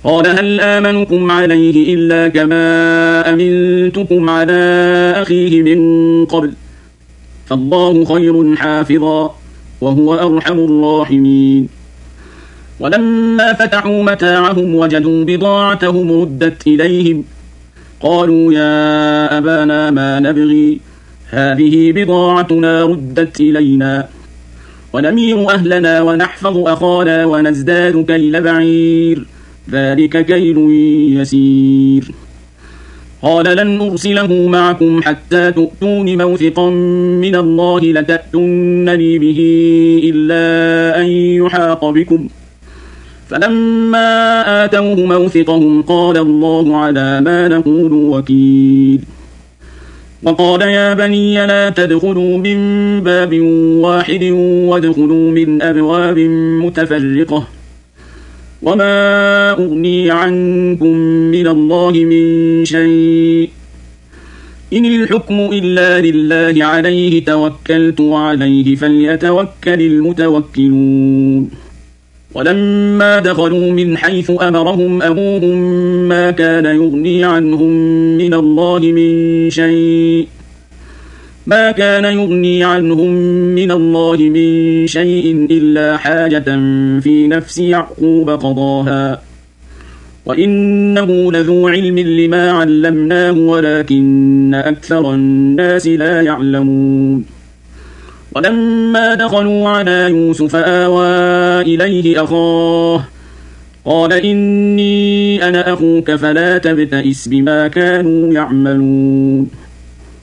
قال هل آمنكم عليه إلا كما أمنتكم على أخيه من قبل فالله خير حافظا وهو أرحم الراحمين. ولما فتحوا متاعهم وجدوا بضاعتهم ردت إليهم قالوا يا أبانا ما نبغي هذه بضاعتنا ردت إلينا ونمير أهلنا ونحفظ أخانا ونزداد كيل بعير ذلك كيل يسير. قال لن أرسله معكم حتى تؤتون موثقا من الله لتأتونني به إلا أن يحاط بكم فلما آتوه موثقهم قال الله على ما نقول وكيل. وقال يا بني لا تدخلوا من باب واحد وادخلوا من أبواب متفرقة وما أغني عنكم من الله من شيء إن الحكم إلا لله عليه توكلت وعليه فليتوكل المتوكلون. ولما دخلوا من حيث أمرهم أبوهم ما كان يغني عنهم من الله من شيء إلا حاجة في نفس يعقوب قضاها وإنه لذو علم لما علمناه ولكن أكثر الناس لا يعلمون. ولما دخلوا على يوسف آوى إليه أخاه قال إني أنا أخوك فلا تبتئس بما كانوا يعملون.